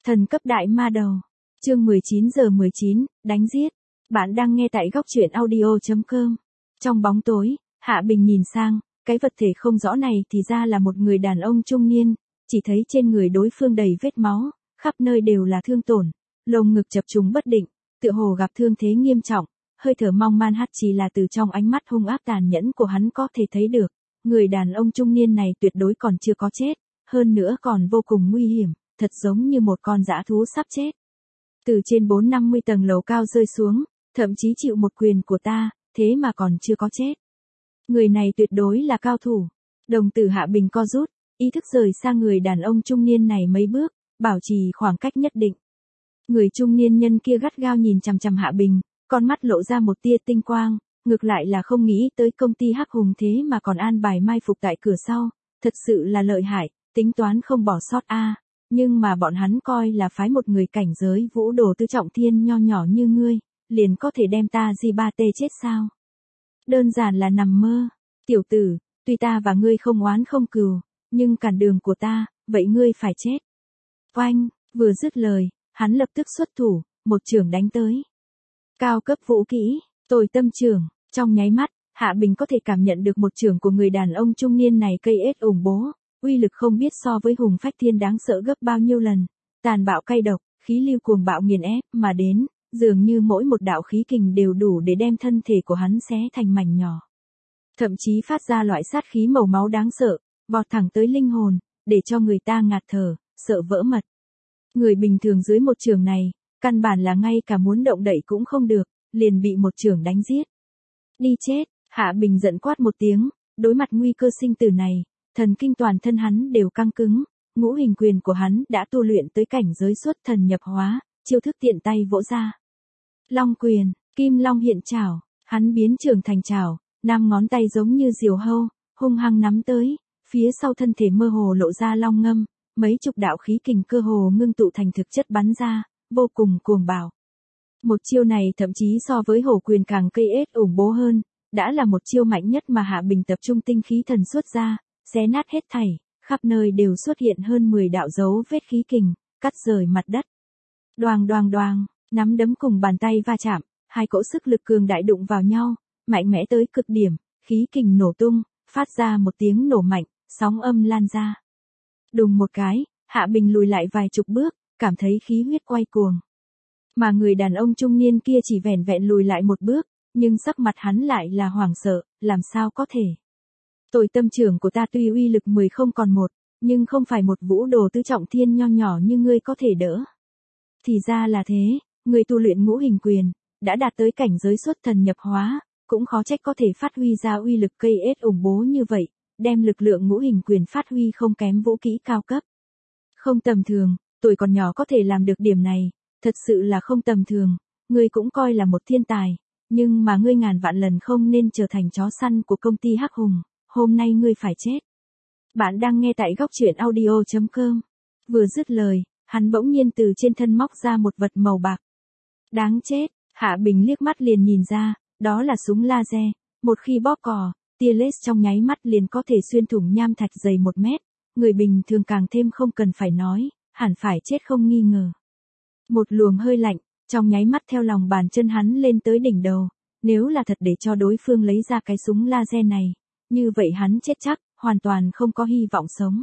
Thần cấp đại ma đầu. Chương 19:19, đánh giết. Bạn đang nghe tại góc truyện audio.com. Trong bóng tối, Hạ Bình nhìn sang, cái vật thể không rõ này thì ra là một người đàn ông trung niên, chỉ thấy trên người đối phương đầy vết máu, khắp nơi đều là thương tổn, lồng ngực chập trùng bất định, tựa hồ gặp thương thế nghiêm trọng, hơi thở mong man hắt chỉ là từ trong ánh mắt hung ác tàn nhẫn của hắn có thể thấy được, người đàn ông trung niên này tuyệt đối còn chưa có chết, hơn nữa còn vô cùng nguy hiểm, thật giống như một con dã thú sắp chết. Từ trên 450 tầng lầu cao rơi xuống, thậm chí chịu một quyền của ta, thế mà còn chưa có chết. Người này tuyệt đối là cao thủ. Đồng tử Hạ Bình co rút, ý thức rời xa người đàn ông trung niên này mấy bước, bảo trì khoảng cách nhất định. Người trung niên nhân kia gắt gao nhìn chằm chằm Hạ Bình, con mắt lộ ra một tia tinh quang, ngược lại là không nghĩ tới công ty Hắc Hùng thế mà còn an bài mai phục tại cửa sau, thật sự là lợi hại, tính toán không bỏ sót a. Nhưng mà bọn hắn coi là phái một người cảnh giới vũ đồ tứ trọng thiên nho nhỏ như ngươi, liền có thể đem ta di ba tê chết sao? Đơn giản là nằm mơ. Tiểu tử, tuy ta và ngươi không oán không cừu, nhưng cản đường của ta, vậy ngươi phải chết. Oanh, vừa dứt lời, hắn lập tức xuất thủ, một chưởng đánh tới. Cao cấp vũ kỹ, Tồi Tâm Chưởng, trong nháy mắt, Hạ Bình có thể cảm nhận được một chưởng của người đàn ông trung niên này cây ết ủng bố, uy lực không biết so với hùng phách thiên đáng sợ gấp bao nhiêu lần, tàn bạo cay độc, khí lưu cuồng bạo nghiền ép mà đến, dường như mỗi một đạo khí kình đều đủ để đem thân thể của hắn xé thành mảnh nhỏ. Thậm chí phát ra loại sát khí màu máu đáng sợ, vọt thẳng tới linh hồn, để cho người ta ngạt thở, sợ vỡ mật. Người bình thường dưới một chưởng này, căn bản là ngay cả muốn động đậy cũng không được, liền bị một chưởng đánh giết. Đi chết, Hạ Bình giận quát một tiếng, đối mặt nguy cơ sinh tử này, thần kinh toàn thân hắn đều căng cứng, ngũ hình quyền của hắn đã tu luyện tới cảnh giới xuất thần nhập hóa, chiêu thức tiện tay vỗ ra. Long quyền, Kim Long hiện trảo, hắn biến trường thành trảo, 5 ngón tay giống như diều hâu, hung hăng nắm tới, phía sau thân thể mơ hồ lộ ra long ngâm, mấy chục đạo khí kình cơ hồ ngưng tụ thành thực chất bắn ra, vô cùng cuồng bạo. Một chiêu này thậm chí so với hổ quyền càng cây ết ủng bố hơn, đã là một chiêu mạnh nhất mà Hạ Bình tập trung tinh khí thần xuất ra, xé nát hết thảy, khắp nơi đều xuất hiện hơn 10 đạo dấu vết khí kình, cắt rời mặt đất. Đoàng đoàng đoàng, nắm đấm cùng bàn tay va chạm, hai cỗ sức lực cường đại đụng vào nhau, mạnh mẽ tới cực điểm, khí kình nổ tung, phát ra một tiếng nổ mạnh, sóng âm lan ra. Đùng một cái, Hạ Bình lùi lại vài chục bước, cảm thấy khí huyết quay cuồng. Mà người đàn ông trung niên kia chỉ vẻn vẹn lùi lại một bước, nhưng sắc mặt hắn lại là hoảng sợ, làm sao có thể. Tồi Tâm Chưởng của ta tuy uy lực 10 không còn một, nhưng không phải một vũ đồ tứ trọng thiên nho nhỏ như ngươi có thể đỡ. Thì ra là thế, người tu luyện ngũ hình quyền, đã đạt tới cảnh giới xuất thần nhập hóa, cũng khó trách có thể phát huy ra uy lực cây ết ủng bố như vậy, đem lực lượng ngũ hình quyền phát huy không kém vũ kỹ cao cấp. Không tầm thường, tuổi còn nhỏ có thể làm được điểm này, thật sự là không tầm thường, ngươi cũng coi là một thiên tài, nhưng mà ngươi ngàn vạn lần không nên trở thành chó săn của công ty Hắc Hùng, hôm nay ngươi phải chết. Bạn đang nghe tại góc truyện audio.com. Vừa dứt lời, hắn bỗng nhiên từ trên thân móc ra một vật màu bạc. Đáng chết, Hạ Bình liếc mắt liền nhìn ra, đó là súng laser, một khi bóp cò, tia laser trong nháy mắt liền có thể xuyên thủng nham thạch dày 1 mét, người bình thường càng thêm không cần phải nói, hẳn phải chết không nghi ngờ. Một luồng hơi lạnh, trong nháy mắt theo lòng bàn chân hắn lên tới đỉnh đầu, nếu là thật để cho đối phương lấy ra cái súng laser này, như vậy hắn chết chắc, hoàn toàn không có hy vọng sống.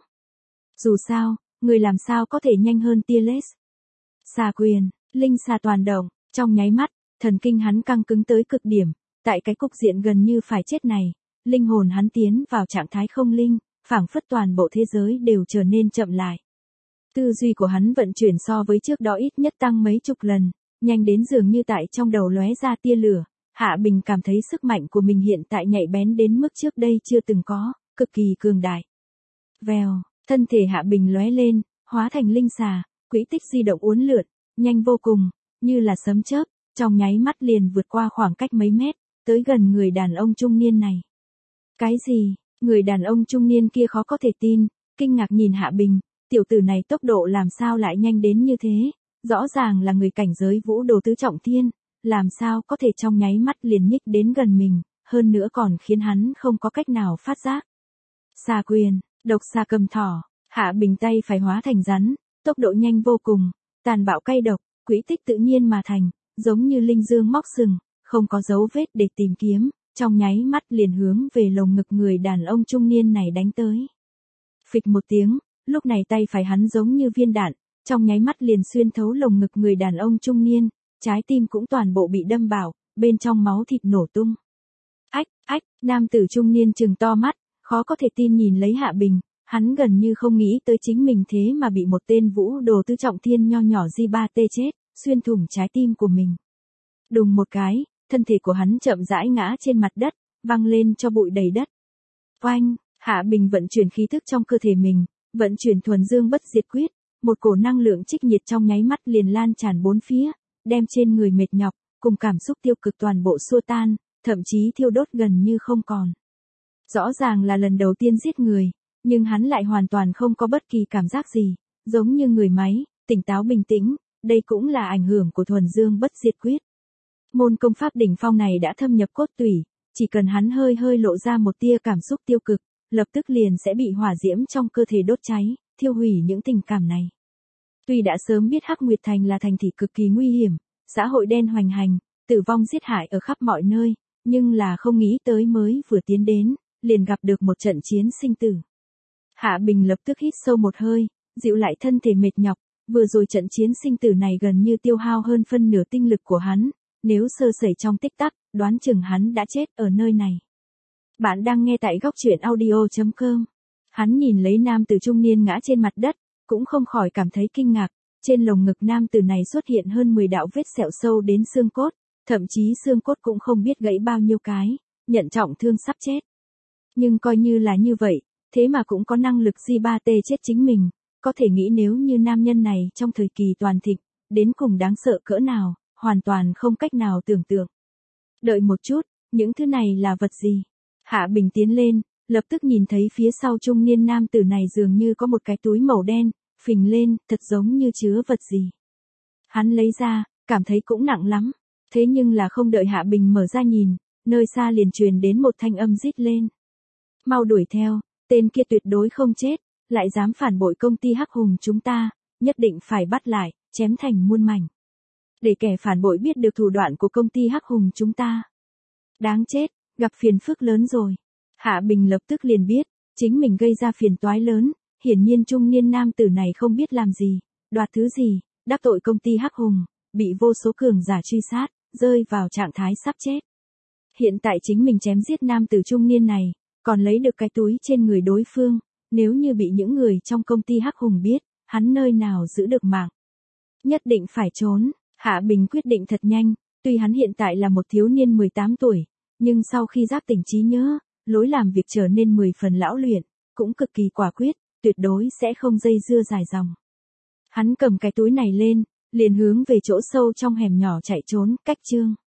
Dù sao, người làm sao có thể nhanh hơn tia laser. Xà quyền, linh xà toàn động, trong nháy mắt, thần kinh hắn căng cứng tới cực điểm, tại cái cục diện gần như phải chết này, linh hồn hắn tiến vào trạng thái không linh, phảng phất toàn bộ thế giới đều trở nên chậm lại. Tư duy của hắn vận chuyển so với trước đó ít nhất tăng mấy chục lần, nhanh đến dường như tại trong đầu lóe ra tia lửa, Hạ Bình cảm thấy sức mạnh của mình hiện tại nhạy bén đến mức trước đây chưa từng có, cực kỳ cường đại. Vèo, thân thể Hạ Bình lóe lên, hóa thành linh xà, quỹ tích di động uốn lượn, nhanh vô cùng, như là sấm chớp, trong nháy mắt liền vượt qua khoảng cách mấy mét, tới gần người đàn ông trung niên này. Cái gì? Người đàn ông trung niên kia khó có thể tin, kinh ngạc nhìn Hạ Bình, tiểu tử này tốc độ làm sao lại nhanh đến như thế, rõ ràng là người cảnh giới vũ đồ tứ trọng thiên, làm sao có thể trong nháy mắt liền nhích đến gần mình, hơn nữa còn khiến hắn không có cách nào phát giác. Xà quyền, độc xà cầm thỏ, Hạ Bình tay phải hóa thành rắn, tốc độ nhanh vô cùng, tàn bạo cay độc, quỹ tích tự nhiên mà thành, giống như linh dương móc sừng, không có dấu vết để tìm kiếm, trong nháy mắt liền hướng về lồng ngực người đàn ông trung niên này đánh tới. Phịch một tiếng, lúc này tay phải hắn giống như viên đạn, trong nháy mắt liền xuyên thấu lồng ngực người đàn ông trung niên, trái tim cũng toàn bộ bị đâm bảo, bên trong máu thịt nổ tung. Ách, ách, nam tử trung niên trừng to mắt, khó có thể tin nhìn lấy Hạ Bình, hắn gần như không nghĩ tới chính mình thế mà bị một tên vũ đồ tứ trọng thiên nho nhỏ J3T chết, xuyên thủng trái tim của mình. Đùng một cái, thân thể của hắn chậm rãi ngã trên mặt đất, văng lên cho bụi đầy đất. Oanh, Hạ Bình vận chuyển khí thức trong cơ thể mình, vận chuyển thuần dương bất diệt quyết, một cổ năng lượng trích nhiệt trong nháy mắt liền lan tràn bốn phía, đem trên người mệt nhọc, cùng cảm xúc tiêu cực toàn bộ xua tan, thậm chí thiêu đốt gần như không còn. Rõ ràng là lần đầu tiên giết người, nhưng hắn lại hoàn toàn không có bất kỳ cảm giác gì, giống như người máy, tỉnh táo bình tĩnh, đây cũng là ảnh hưởng của thuần dương bất diệt quyết. Môn công pháp đỉnh phong này đã thâm nhập cốt tủy, chỉ cần hắn hơi hơi lộ ra một tia cảm xúc tiêu cực, lập tức liền sẽ bị hỏa diễm trong cơ thể đốt cháy, thiêu hủy những tình cảm này. Tuy đã sớm biết Hắc Nguyệt Thành là thành thị cực kỳ nguy hiểm, xã hội đen hoành hành, tử vong giết hại ở khắp mọi nơi, nhưng là không nghĩ tới mới vừa tiến đến, liền gặp được một trận chiến sinh tử. Hạ Bình lập tức hít sâu một hơi, dịu lại thân thể mệt nhọc, vừa rồi trận chiến sinh tử này gần như tiêu hao hơn phân nửa tinh lực của hắn, nếu sơ sẩy trong tích tắc, đoán chừng hắn đã chết ở nơi này. Bạn đang nghe tại góc truyện audio.com. Hắn nhìn lấy nam tử trung niên ngã trên mặt đất, cũng không khỏi cảm thấy kinh ngạc, trên lồng ngực nam tử này xuất hiện hơn 10 đạo vết sẹo sâu đến xương cốt, thậm chí xương cốt cũng không biết gãy bao nhiêu cái, nhận trọng thương sắp chết. Nhưng coi như là như vậy, thế mà cũng có năng lực J3T chết chính mình, có thể nghĩ nếu như nam nhân này trong thời kỳ toàn thịnh, đến cùng đáng sợ cỡ nào, hoàn toàn không cách nào tưởng tượng. Đợi một chút, những thứ này là vật gì? Hạ Bình tiến lên, lập tức nhìn thấy phía sau trung niên nam tử này dường như có một cái túi màu đen, phình lên, thật giống như chứa vật gì. Hắn lấy ra, cảm thấy cũng nặng lắm, thế nhưng là không đợi Hạ Bình mở ra nhìn, nơi xa liền truyền đến một thanh âm rít lên. Mau đuổi theo, tên kia tuyệt đối không chết, lại dám phản bội công ty Hắc Hùng chúng ta, nhất định phải bắt lại, chém thành muôn mảnh. Để kẻ phản bội biết được thủ đoạn của công ty Hắc Hùng chúng ta. Đáng chết, gặp phiền phức lớn rồi. Hạ Bình lập tức liền biết, chính mình gây ra phiền toái lớn, hiển nhiên trung niên nam tử này không biết làm gì, đoạt thứ gì, đắc tội công ty Hắc Hùng, bị vô số cường giả truy sát, rơi vào trạng thái sắp chết. Hiện tại chính mình chém giết nam tử trung niên này, còn lấy được cái túi trên người đối phương, nếu như bị những người trong công ty Hắc Hùng biết, hắn nơi nào giữ được mạng. Nhất định phải trốn, Hạ Bình quyết định thật nhanh, tuy hắn hiện tại là một thiếu niên 18 tuổi, nhưng sau khi giác tỉnh trí nhớ, lối làm việc trở nên 10 phần lão luyện, cũng cực kỳ quả quyết, tuyệt đối sẽ không dây dưa dài dòng. Hắn cầm cái túi này lên, liền hướng về chỗ sâu trong hẻm nhỏ chạy trốn, cách chương.